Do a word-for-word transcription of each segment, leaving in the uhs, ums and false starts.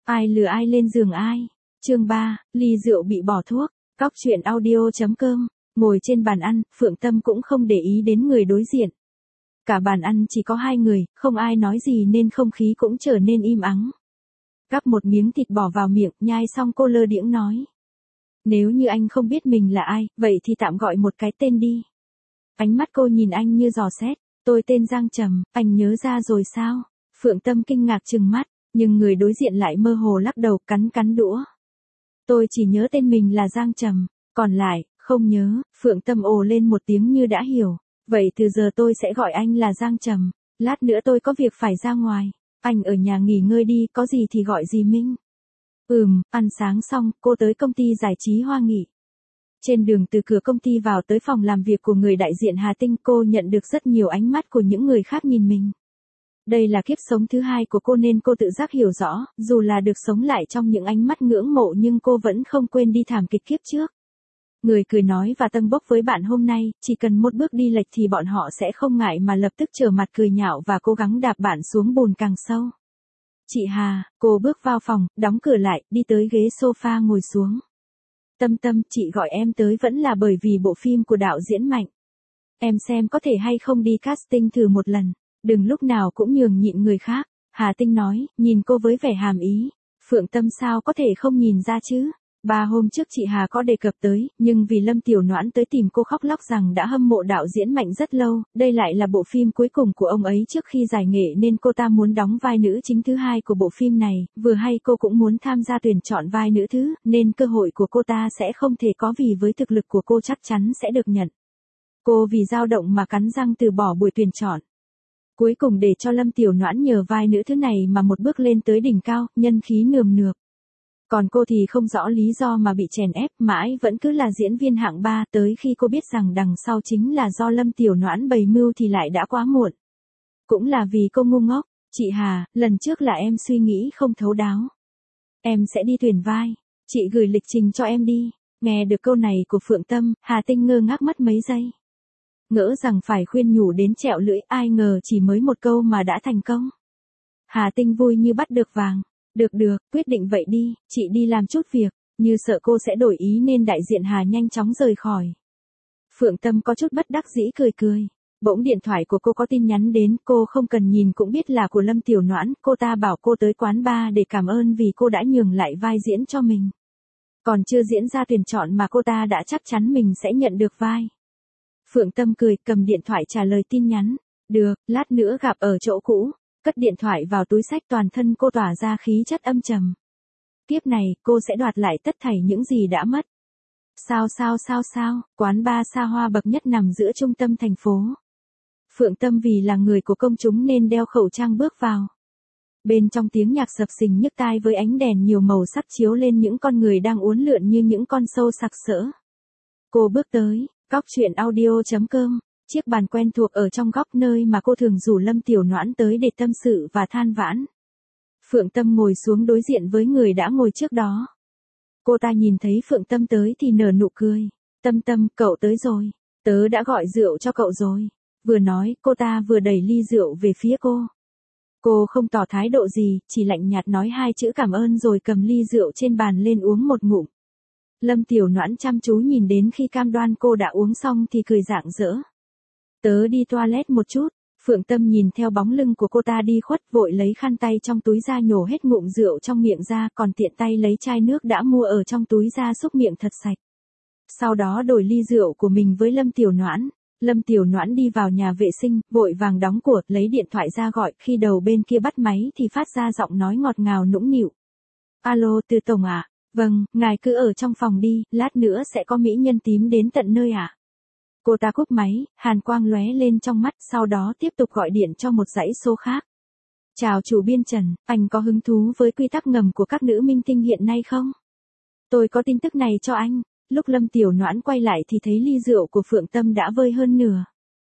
Ai lừa ai lên giường ai? Chương ba, ly rượu bị bỏ thuốc. Cóc truyện audio chấm com. Ngồi trên bàn ăn, Phượng Tâm cũng không để ý đến người đối diện. Cả bàn ăn chỉ có hai người, không ai nói gì nên không khí cũng trở nên im ắng. Gắp một miếng thịt bỏ vào miệng, nhai xong cô lơ đễnh nói. Nếu như anh không biết mình là ai, vậy thì tạm gọi một cái tên đi. Ánh mắt cô nhìn anh như dò xét. Tôi tên Giang Trầm, anh nhớ ra rồi sao? Phượng Tâm kinh ngạc trừng mắt, nhưng người đối diện lại mơ hồ lắc đầu cắn cắn đũa. Tôi chỉ nhớ tên mình là Giang Trầm, còn lại, không nhớ. Phượng Tâm ồ lên một tiếng như đã hiểu. Vậy từ giờ tôi sẽ gọi anh là Giang Trầm. Lát nữa tôi có việc phải ra ngoài. Anh ở nhà nghỉ ngơi đi, có gì thì gọi dì Minh. Ừm, ăn sáng xong, cô tới công ty giải trí Hoa Nghị. Trên đường từ cửa công ty vào tới phòng làm việc của người đại diện Hà Tinh, cô nhận được rất nhiều ánh mắt của những người khác nhìn mình. Đây là kiếp sống thứ hai của cô nên cô tự giác hiểu rõ, dù là được sống lại trong những ánh mắt ngưỡng mộ nhưng cô vẫn không quên đi thảm kịch kiếp trước. Người cười nói và tâng bốc với bạn hôm nay, chỉ cần một bước đi lệch thì bọn họ sẽ không ngại mà lập tức trở mặt cười nhạo và cố gắng đạp bạn xuống bùn càng sâu. Chị Hà, cô bước vào phòng, đóng cửa lại, đi tới ghế sofa ngồi xuống. Tâm Tâm, chị gọi em tới vẫn là bởi vì bộ phim của đạo diễn Mạnh. Em xem có thể hay không đi casting thử một lần, đừng lúc nào cũng nhường nhịn người khác. Hà Tinh nói, nhìn cô với vẻ hàm ý. Phượng Tâm sao có thể không nhìn ra chứ? Ba hôm trước chị Hà có đề cập tới, nhưng vì Lâm Tiểu Noãn tới tìm cô khóc lóc rằng đã hâm mộ đạo diễn Mạnh rất lâu, đây lại là bộ phim cuối cùng của ông ấy trước khi giải nghệ nên cô ta muốn đóng vai nữ chính thứ hai của bộ phim này, vừa hay cô cũng muốn tham gia tuyển chọn vai nữ thứ, nên cơ hội của cô ta sẽ không thể có vì với thực lực của cô chắc chắn sẽ được nhận. Cô vì dao động mà cắn răng từ bỏ buổi tuyển chọn. Cuối cùng để cho Lâm Tiểu Noãn nhờ vai nữ thứ này mà một bước lên tới đỉnh cao, nhân khí nườm nượp. Còn cô thì không rõ lý do mà bị chèn ép, mãi vẫn cứ là diễn viên hạng ba, tới khi cô biết rằng đằng sau chính là do Lâm Tiểu Noãn bày mưu thì lại đã quá muộn. Cũng là vì cô ngu ngốc. Chị Hà, lần trước là em suy nghĩ không thấu đáo. Em sẽ đi tuyển vai. Chị gửi lịch trình cho em đi. Nghe được câu này của Phượng Tâm, Hà Tinh ngơ ngác mất mấy giây. Ngỡ rằng phải khuyên nhủ đến trẹo lưỡi, ai ngờ chỉ mới một câu mà đã thành công. Hà Tinh vui như bắt được vàng. Được được, quyết định vậy đi, chị đi làm chút việc. Như sợ cô sẽ đổi ý nên đại diện Hà nhanh chóng rời khỏi. Phượng Tâm có chút bất đắc dĩ cười cười. Bỗng điện thoại của cô có tin nhắn đến, cô không cần nhìn cũng biết là của Lâm Tiểu Noãn. Cô ta bảo cô tới quán bar để cảm ơn vì cô đã nhường lại vai diễn cho mình. Còn chưa diễn ra tuyển chọn mà cô ta đã chắc chắn mình sẽ nhận được vai. Phượng Tâm cười, cầm điện thoại trả lời tin nhắn. Được, lát nữa gặp ở chỗ cũ. Cất điện thoại vào túi xách, toàn thân cô tỏa ra khí chất âm trầm. Tiếp này, cô sẽ đoạt lại tất thảy những gì đã mất. Sao sao sao sao, quán bar xa hoa bậc nhất nằm giữa trung tâm thành phố. Phượng Tâm vì là người của công chúng nên đeo khẩu trang bước vào. Bên trong tiếng nhạc sập sình nhức tai với ánh đèn nhiều màu sắc chiếu lên những con người đang uốn lượn như những con sâu sặc sỡ. Cô bước tới, cóc truyện audio chấm com. Chiếc bàn quen thuộc ở trong góc nơi mà cô thường rủ Lâm Tiểu Noãn tới để tâm sự và than vãn. Phượng Tâm ngồi xuống đối diện với người đã ngồi trước đó. Cô ta nhìn thấy Phượng Tâm tới thì nở nụ cười. Tâm Tâm, cậu tới rồi. Tớ đã gọi rượu cho cậu rồi. Vừa nói, cô ta vừa đẩy ly rượu về phía cô. Cô không tỏ thái độ gì, chỉ lạnh nhạt nói hai chữ cảm ơn rồi cầm ly rượu trên bàn lên uống một ngụm. Lâm Tiểu Noãn chăm chú nhìn đến khi cam đoan cô đã uống xong thì cười rạng rỡ. Tớ đi toilet một chút. Phượng Tâm nhìn theo bóng lưng của cô ta đi khuất, vội lấy khăn tay trong túi ra nhổ hết ngụm rượu trong miệng ra, còn tiện tay lấy chai nước đã mua ở trong túi ra xúc miệng thật sạch. Sau đó đổi ly rượu của mình với Lâm Tiểu Noãn. Lâm Tiểu Noãn đi vào nhà vệ sinh, vội vàng đóng cửa, lấy điện thoại ra gọi, khi đầu bên kia bắt máy thì phát ra giọng nói ngọt ngào nũng nịu. Alo, Từ tổng ạ. À? Vâng, ngài cứ ở trong phòng đi, lát nữa sẽ có mỹ nhân tím đến tận nơi ạ. À? Cô ta cúp máy, hàn quang lóe lên trong mắt, sau đó tiếp tục gọi điện cho một dãy số khác. Chào chủ biên Trần, anh có hứng thú với quy tắc ngầm của các nữ minh tinh hiện nay không? Tôi có tin tức này cho anh. Lúc Lâm Tiểu Noãn quay lại thì thấy ly rượu của Phượng Tâm đã vơi hơn nửa.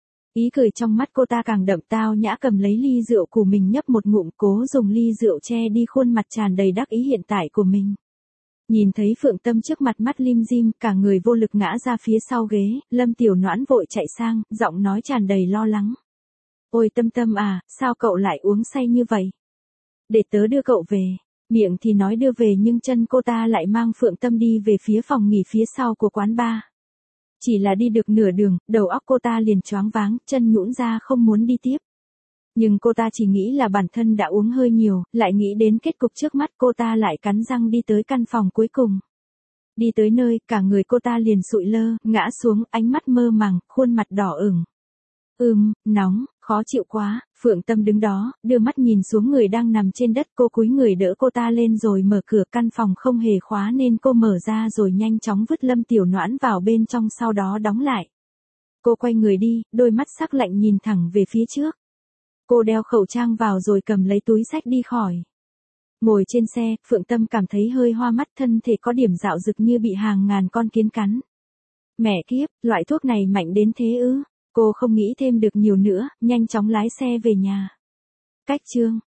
Ý cười trong mắt cô ta càng đậm, tao nhã cầm lấy ly rượu của mình nhấp một ngụm, cố dùng ly rượu che đi khuôn mặt tràn đầy đắc ý hiện tại của mình. Nhìn thấy Phượng Tâm trước mặt mắt lim dim, cả người vô lực ngã ra phía sau ghế, Lâm Tiểu Noãn vội chạy sang, giọng nói tràn đầy lo lắng. Ôi Tâm Tâm à, sao cậu lại uống say như vậy? Để tớ đưa cậu về. Miệng thì nói đưa về nhưng chân cô ta lại mang Phượng Tâm đi về phía phòng nghỉ phía sau của quán bar. Chỉ là đi được nửa đường, đầu óc cô ta liền choáng váng, chân nhũn ra không muốn đi tiếp. Nhưng cô ta chỉ nghĩ là bản thân đã uống hơi nhiều, lại nghĩ đến kết cục trước mắt, cô ta lại cắn răng đi tới căn phòng cuối cùng. Đi tới nơi, cả người cô ta liền sụi lơ, ngã xuống, ánh mắt mơ màng, khuôn mặt đỏ ửng. Ừm, nóng, khó chịu quá. Phượng Tâm đứng đó, đưa mắt nhìn xuống người đang nằm trên đất, cô cúi người đỡ cô ta lên rồi mở cửa, căn phòng không hề khóa nên cô mở ra rồi nhanh chóng vứt Lâm Tiểu Noãn vào bên trong, sau đó đóng lại. Cô quay người đi, đôi mắt sắc lạnh nhìn thẳng về phía trước. Cô đeo khẩu trang vào rồi cầm lấy túi xách đi khỏi. Ngồi trên xe, Phượng Tâm cảm thấy hơi hoa mắt, thân thể có điểm dạo dực như bị hàng ngàn con kiến cắn. Mẹ kiếp, loại thuốc này mạnh đến thế ư? Cô không nghĩ thêm được nhiều nữa, nhanh chóng lái xe về nhà. Cách chương